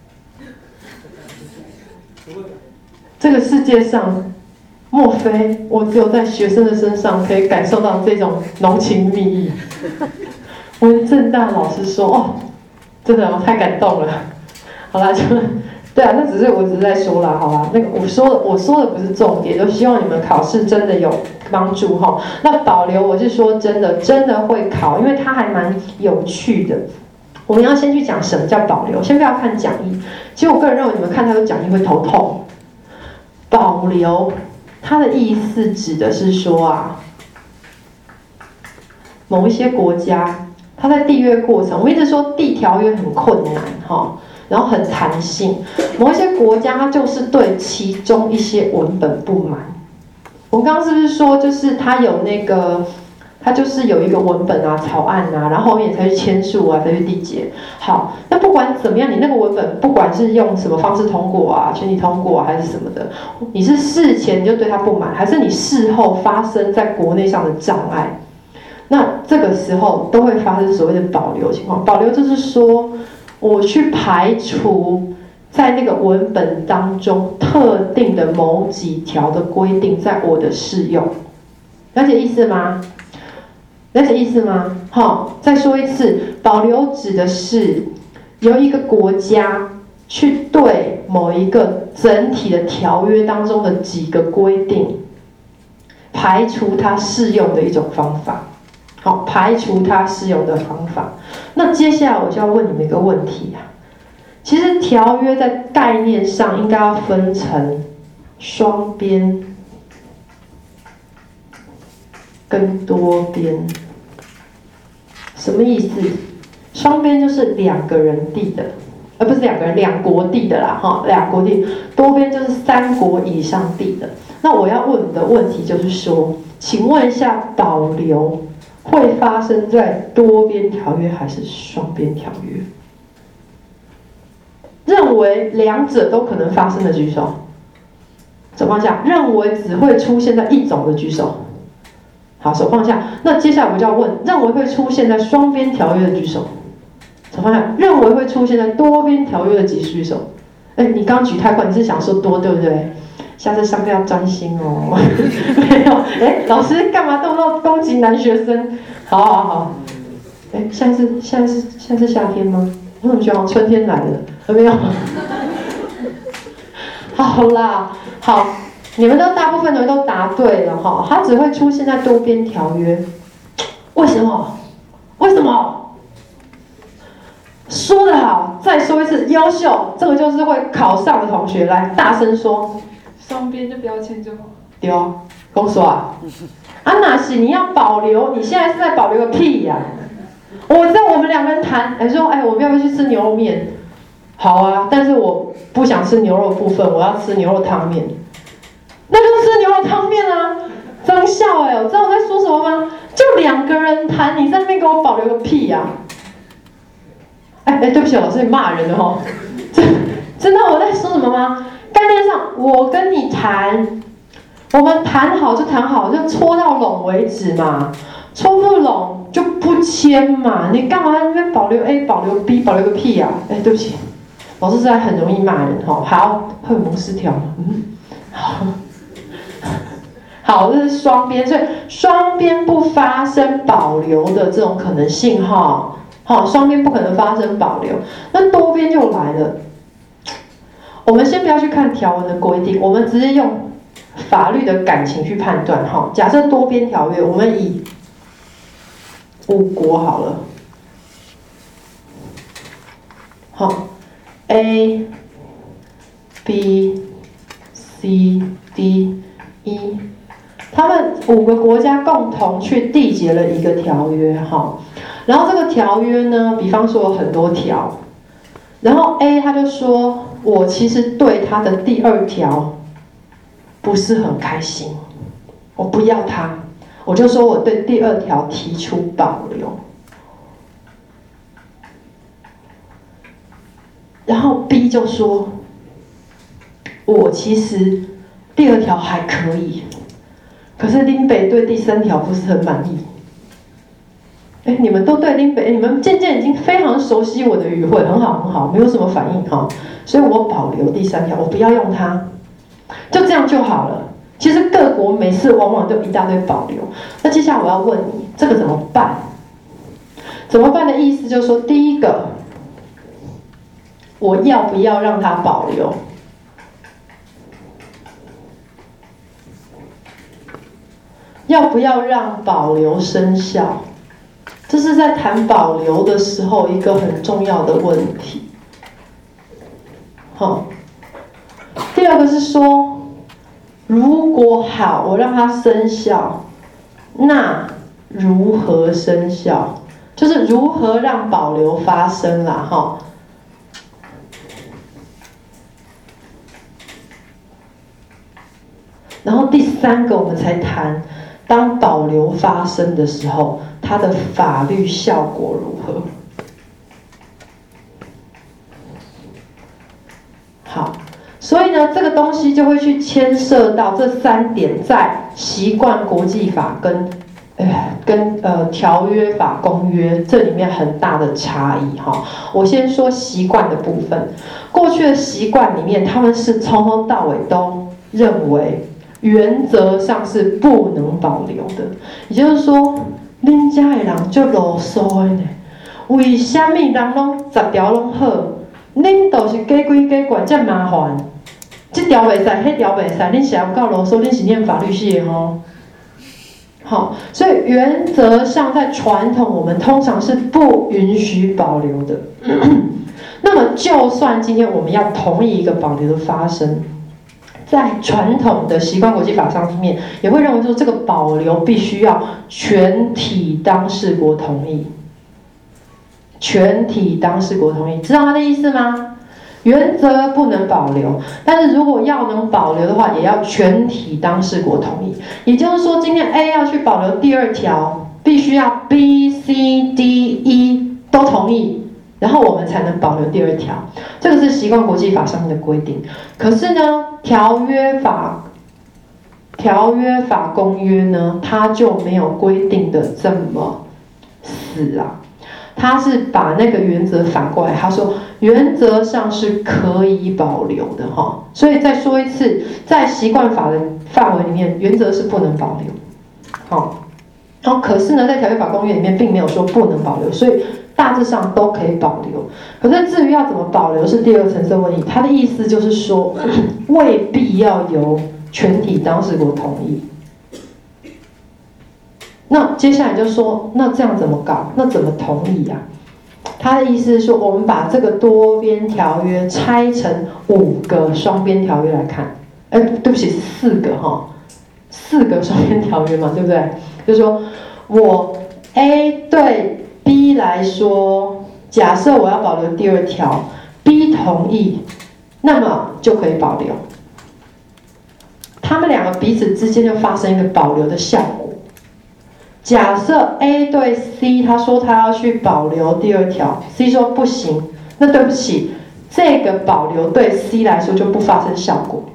这个世界上，莫非我只有在学生的身上可以感受到这种浓情蜜意？文正大老师说，哦，真的我太感动了。好啦，就。对啊，那只是我只是在说啦，好吧？那个我说的我说的不是重点，就希望你们考试真的有帮助哈。那保留我是说真的真的会考，因为它还蛮有趣的。我们要先去讲什么叫保留，先不要看讲义。其实我个人认为你们看它的讲义会头痛。保留它的意思指的是说啊，某一些国家它在缔约过程，我一直说缔条约很困难哈。然后很弹性，某一些国家它就是对其中一些文本不满。我们刚刚是不是说，就是它有那个，它就是有一个文本啊、草案啊，然后后面才去签署啊，才去缔结。好，那不管怎么样，你那个文本不管是用什么方式通过啊，全体通过啊，还是什么的，你是事前你就对它不满，还是你事后发生在国内上的障碍？那这个时候都会发生所谓的保留情况。保留就是说，我去排除在那个文本当中特定的某几条的规定在我的适用，了解意思吗？了解意思吗？好，再说一次，保留指的是由一个国家去对某一个整体的条约当中的几个规定排除它适用的一种方法。好，排除它适用的方法。那接下来我就要问你们一个问题啊，其实条约在概念上应该要分成双边跟多边，什么意思？双边就是两个人缔的，而不是两个人两国缔的啦，哈，两国缔。多边就是三国以上缔的。那我要问你的问题就是说，请问一下，保留会发生在多边条约还是双边条约？认为两者都可能发生的举手。手放下。认为只会出现在一种的举手。好，手放下。那接下来我就要问，认为会出现在双边条约的举手。手放下。认为会出现在多边条约的举手。哎，你刚举太快，你是想说多对不对？下次上课要专心哦。没有，哎，老师干嘛动不动攻击男学生？好好好。哎，现在是现在是现在是夏天吗？我怎么觉得春天来了？有没有？好啦，好，你们都大部分的人都答对了哈。它只会出现在多边条约，为什么？为什么？说得好，再说一次，优秀，这个就是会考上的同学来大声说。 双边就不要签就好。 对哦，公说啊，啊那是你要保留，你现在是在保留个屁呀、啊！我在我们两个人谈，哎说，哎，我们要不要去吃牛肉面？好啊，但是我不想吃牛肉部分，我要吃牛肉汤面。那就吃牛肉汤面啊！真笑哎，我知道我在说什么吗？就两个人谈，你在那边给我保留个屁呀、啊！哎哎，对不起，老师，你骂人了哈！真真的我在说什么吗？概念上，我跟你谈，我们谈好就谈好，就戳到拢为止嘛。戳不拢就不签嘛。你干嘛在那边保留 A 保留 B 保留个屁呀、啊？哎，对不起，老师实在很容易骂人哈。好，荷尔蒙失调，嗯，好，好，这是双边，所以双边不发生保留的这种可能性哈。好，双边不可能发生保留，那多边就来了。我们先不要去看条文的规定，我们直接用法律的感情去判断哈。假设多边条约，我们以五国好了， 好 ，A、B、C、D、E， 他们五个国家共同去缔结了一个条约，哈。然后这个条约呢，比方说有很多条，然后 A 他就说，我其实对他的第二条不是很开心，我不要他，我就说我对第二条提出保留。然后 B 就说，我其实第二条还可以，可是林北对第三条不是很满意。哎，你们都对林北，你们渐渐已经非常熟悉我的语汇，很好很好，没有什么反应哈，所以我保留第三条，我不要用它，就这样就好了。其实各国每次往往都一大堆保留。那接下来我要问你，这个怎么办？怎么办的意思就是说，第一个，我要不要让它保留？要不要让保留生效？这是在谈保留的时候一个很重要的问题。好，第二个是说，如果好，我让它生效，那如何生效？就是如何让保留发生啦，哈。然后第三个，我们才谈，当保留发生的时候，它的法律效果如何？好，所以呢，这个东西就会去牵涉到这三点，在习惯国际法跟，呃，跟呃条约法公约这里面很大的差异哈。我先说习惯的部分，过去的习惯里面，他们是从头到尾都认为，原则上是不能保留的，也就是说，恁家的人就啰嗦的呢。为什么人拢十条拢好，恁就是假规假怪，这麻烦？这条袂使，迄条袂使，恁是有够啰嗦，恁是念法律系的吼。好，所以原则上在传统，我们通常是不允许保留的。那么，就算今天我们要同意一个保留的发生，在传统的习惯国际法上面，也会认为说这个保留必须要全体当事国同意。全体当事国同意，知道他的意思吗？原则不能保留，但是如果要能保留的话，也要全体当事国同意。也就是说，今天 A 要去保留第二条，必须要 B、C、D、E 都同意，然后我们才能保留第二条。这个是习惯国际法上面的规定。可是呢，条约法、条约法公约呢，它就没有规定的这么死啊。他是把那个原则反过来，他说原则上是可以保留的哈。所以再说一次，在习惯法的范围里面，原则是不能保留。好，然后可是呢，在条约法公约里面并没有说不能保留，所以大致上都可以保留。可是至于要怎么保留是第二层次的问题。他的意思就是说，未必要由全体当事国同意。那接下来就说，那这样怎么搞？那怎么同意啊？他的意思是说，我们把这个多边条约拆成五个双边条约来看。哎，对不起，是四个哈，四个双边条约嘛，对不对？就是说我 A 对 B 来说，假设我要保留第二条 ，B 同意，那么就可以保留。他们两个彼此之间就发生一个保留的效果。假设 A 对 C， 他说他要去保留第二条 ，C 说不行，那对不起，这个保留对 C 来说就不发生效果，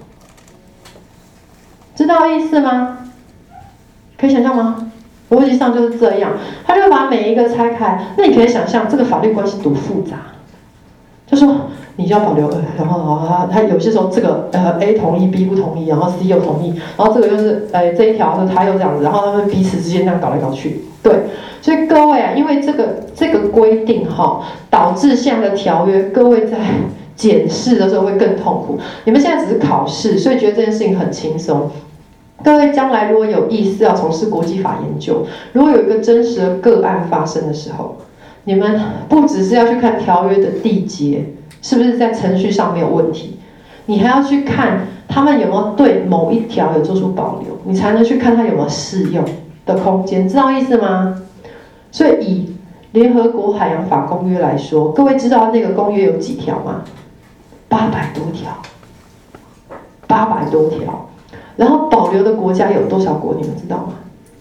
知道意思吗？可以想象吗？逻辑上就是这样，他就把每一个拆开，那你可以想象这个法律关系多复杂，就说你就要保留，呃、然后然后他他有些时候这个呃 A 同意 B 不同意，然后 C 又同意，然后这个又是呃这一条是他又这样子，然后他们彼此之间这样搞来搞去，对，所以各位啊，因为这个这个规定哈，导致现在的条约，各位在检视的时候会更痛苦。你们现在只是考试，所以觉得这件事情很轻松。各位将来如果有意思要从事国际法研究，如果有一个真实的个案发生的时候，你你们不只是要去看条约的缔结是不是在程序上没有问题，你还要去看他们有没有对某一条有做出保留，你才能去看它有没有适用的空间，知道意思吗？所以以联合国海洋法公约来说，各位知道那个公约有几条吗？八百多条，八百多条。然后保留的国家有多少国？你们知道吗？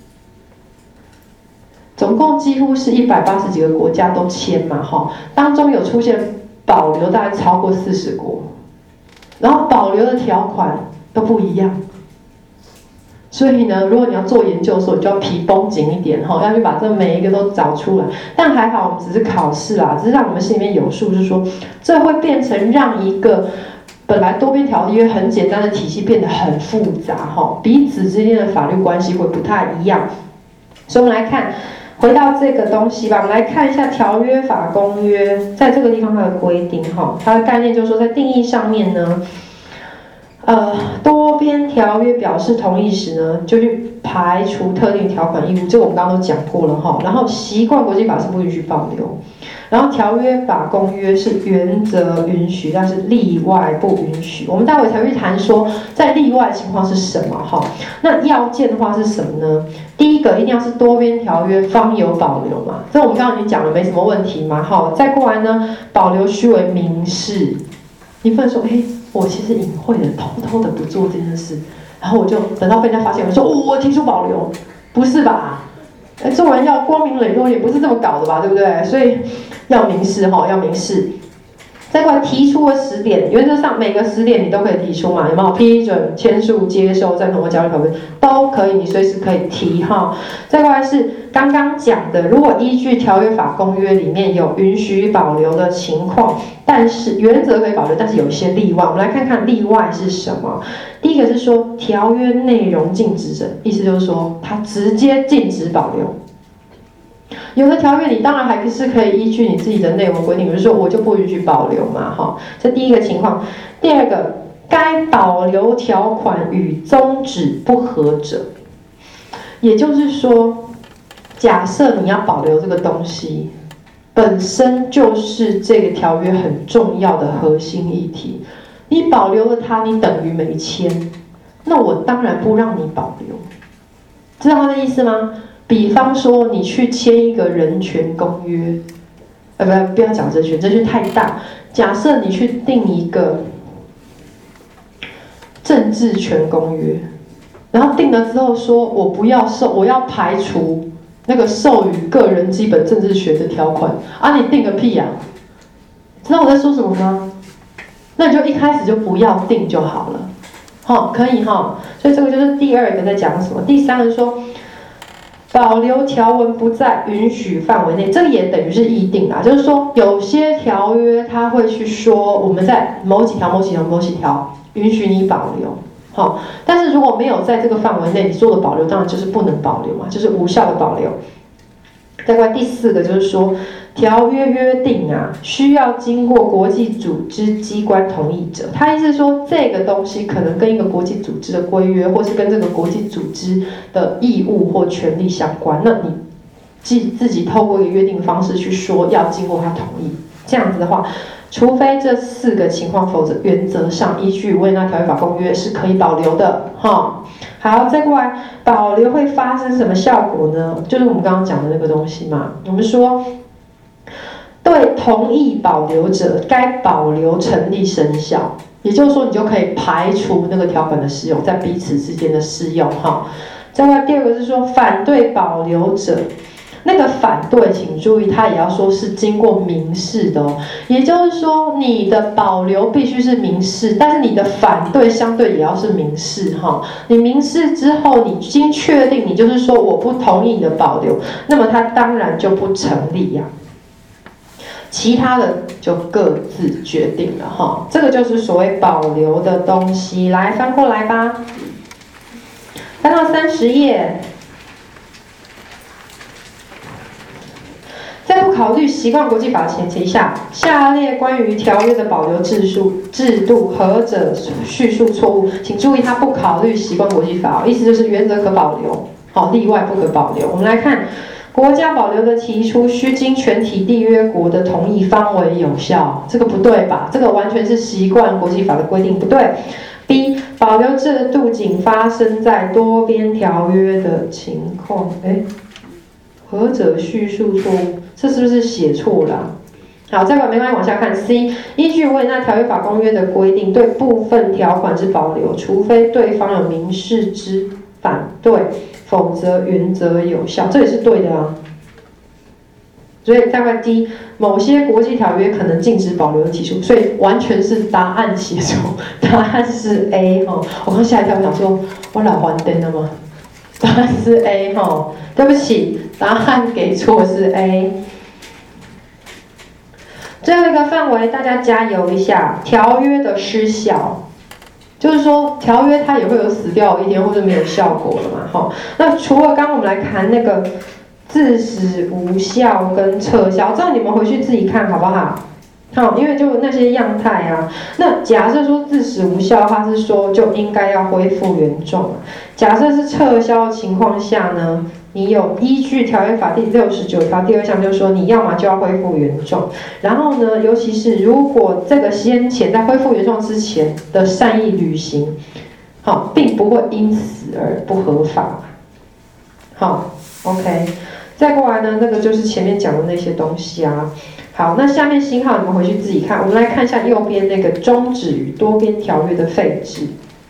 总共几乎是一百八十几个国家都签嘛，哈，当中有出现保留大概超过四十国，然后保留的条款都不一样。所以呢，如果你要做研究的时候，你就要皮绷紧一点哈，要去把这每一个都找出来。但还好，我们只是考试啦，只是让你们心里面有数，就是说，这会变成让一个本来多边条约很简单的体系变得很复杂哈，彼此之间的法律关系会不太一样。所以我们来看，回到这个东西吧，我们来看一下条约法公约在这个地方它的规定哈，它的概念就是说，在定义上面呢。呃，多边条约表示同意时呢，就去排除特定条款义务，这个我们刚刚都讲过了哈。然后习惯国际法是不允许保留，然后条约法公约是原则允许，但是例外不允许。我们待会才会谈说，在例外的情况是什么哈。那要件的话是什么呢？第一个一定要是多边条约方有保留嘛，这我们刚刚已经讲了，没什么问题嘛哈。再过来呢，保留须为明示，你不能说哎。我其实隐晦的、偷偷的不做这件事，然后我就等到被人家发现，我说：“哦，我提出保留，不是吧？哎，做人要光明磊落，也不是这么搞的吧，对不对？所以要明示哈，要明示。再过来提出的时点，原则上每个时点你都可以提出嘛，有没有？批准、签署、接受、赞同或交易条约都可以，你随时可以提哈。再过来是刚刚讲的，如果依据条约法公约里面有允许保留的情况。但是原则可以保留，但是有一些例外。我们来看看例外是什么。第一个是说条约内容禁止者，意思就是说它直接禁止保留。有的条约你当然还是可以依据你自己的内容规定，比如说我就不允许保留嘛，哈，这第一个情况。第二个，该保留条款与宗旨不合者，也就是说，假设你要保留这个东西。本身就是这个条约很重要的核心议题，你保留了它，你等于没签，那我当然不让你保留，知道他的意思吗？比方说你去签一个人权公约，呃不不要讲人权，人权太大，假设你去定一个政治权公约，然后定了之后说我不要受，我要排除。那个授予个人基本政治权的条款啊，你定个屁呀、啊！知道我在说什么吗？那你就一开始就不要定就好了，好，可以哈。所以这个就是第二个在讲什么。第三个说，保留条文不在允许范围内，这个也等于是议定啦，就是说有些条约它会去说我们在某几条、某几条、某几条允许你保留。好，但是如果没有在这个范围内，你做的保留当然就是不能保留嘛，就是无效的保留。再过来第四个就是说，条约约定啊，需要经过国际组织机关同意者。他意思是说，这个东西可能跟一个国际组织的规约，或是跟这个国际组织的义务或权利相关。那你自自己透过一个约定的方式去说，要经过他同意，这样子的话。除非这四个情况，否则原则上依据维也纳条约法公约是可以保留的，哈。好，再过来，保留会发生什么效果呢？就是我们刚刚讲的那个东西嘛。我们说，对同意保留者，该保留成立生效，也就是说，你就可以排除那个条款的适用，在彼此之间的适用，哈。再过来，第二个是说，反对保留者。那个反对，请注意，它也要说是经过明示的哦。也就是说，你的保留必须是明示，但是你的反对相对也要是明示哈。你明示之后，你经确定你就是说我不同意你的保留，那么它当然就不成立呀、啊。其他的就各自决定了哈。这个就是所谓保留的东西。来，翻过来吧，翻到三十页。在不考虑习惯国际法的前提下，下列关于条约的保留制度制度何者叙述错误？请注意，它不考虑习惯国际法，意思就是原则可保留，好，例外不可保留。我们来看。 国家保留的提出需经全体缔约国的同意方为有效，这个不对吧？这个完全是习惯国际法的规定，不对。B. 保留制度仅发生在多边条约的情况，哎，何者叙述错误？这是不是写错了啊？好，再往没关系，往下看。C. 依据维也纳条约法公约的规定，对部分条款之保留，除非对方有明示之反对，否则原则有效。这也是对的啊。所以再看 D， 某些国际条约可能禁止保留的提出，所以完全是答案写错，答案是 A 哈。我刚吓一跳，我想说，我老还灯了吗？答案是 A 哈，对不起，答案给错是 A。最后一个范围，大家加油一下，条约的失效。就是说，条约它也会有死掉的一天，或者没有效果了嘛，哈。那除了刚刚我们来看那个自始无效跟撤销，这样你们回去自己看好不好？好，因为就那些样态啊。那假设说自始无效，它是说就应该要恢复原状。假设是撤销的情况下呢，你有依据条约法第六十九条第二项，就是说你要么就要恢复原状，然后呢，尤其是如果这个先前在恢复原状之前的善意履行，好，并不会因此而不合法。好 ，OK， 再过来呢，那个就是前面讲的那些东西啊。好，那下面星号你们回去自己看，我们来看一下右边那个终止与多边条约的废止。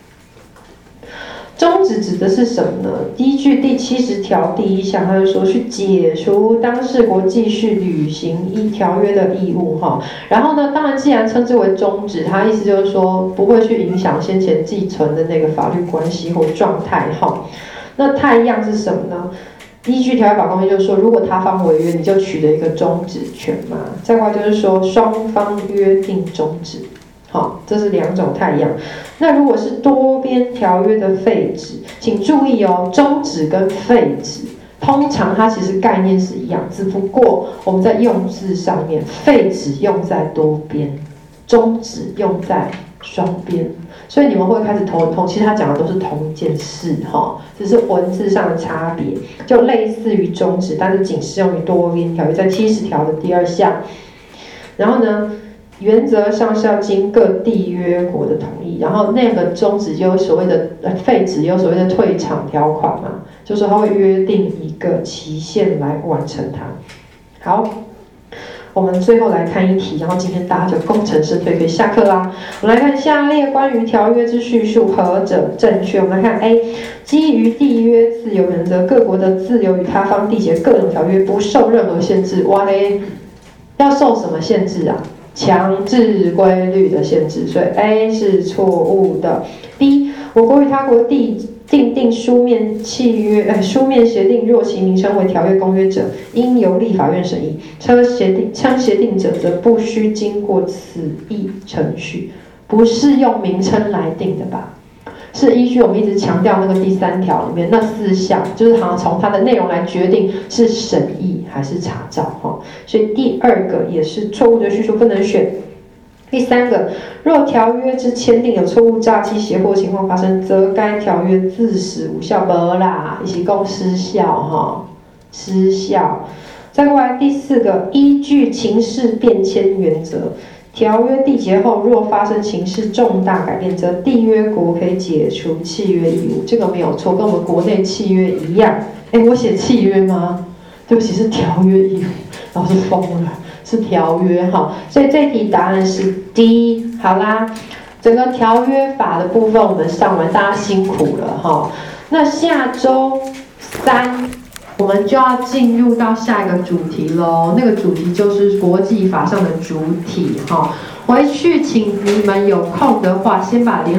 终止指的是什么呢？依据第七十条第一项，他就说去解除当事国继续履行依条约的义务哈。然后呢，当然既然称之为终止，它意思就是说不会去影响先前既存的那个法律关系或状态哈。那太阳是什么呢？依据条约法公约就是说，如果他方违约，你就取得一个终止权嘛。再过来就是说，双方约定终止。好，这是两种太阳。那如果是多边条约的废止，请注意哦，终止跟废止，通常它其实概念是一样，只不过我们在用字上面，废止用在多边，终止用在双边，所以你们会开始头很痛。其实它讲的都是同一件事哈，只是文字上的差别，就类似于终止，但是仅适用于多边条约，在七十条的第二项。然后呢？原则上是要经各缔约国的同意，然后那个终止有所谓的呃废止，有所谓的退场条款嘛，就是说它会约定一个期限来完成它。好，我们最后来看一题，然后今天大家就功成身退，可以下课啦。我们来看下列关于条约之叙述何者正确？我们来看 A， 基于缔约自由原则，各国的自由与他方缔结各种条约不受任何限制。哇嘞，要受什么限制啊？强制规律的限制，所以 A 是错误的。B， 我国与他国缔订定书面契约、呃书面协定，若其名称为条约、公约者，应由立法院审议；称协定称协定者，则不需经过此一程序。不是用名称来定的吧？是依据我们一直强调那个第三条里面那四项，就是好像从它的内容来决定是审议还是查照哈。所以第二个也是错误的叙述，不能选。第三个，若条约之签订有错误、诈欺、胁迫情况发生，则该条约自始无效，没啦，一起共失效哈，失效。再过来第四个，依据情势变迁原则。条约缔结后，若发生情势重大改变，则缔约国可以解除契约义务。这个没有错，跟我们国内契约一样。哎，我写契约吗？对不起，是条约义务。老师疯了，是条约哈。所以这题答案是 D。好啦，整个条约法的部分我们上完，大家辛苦了哈。那下周三。我们就要进入到下一个主题喽，那个主题就是国际法上的主体哈。回去请你们有空的话，先把联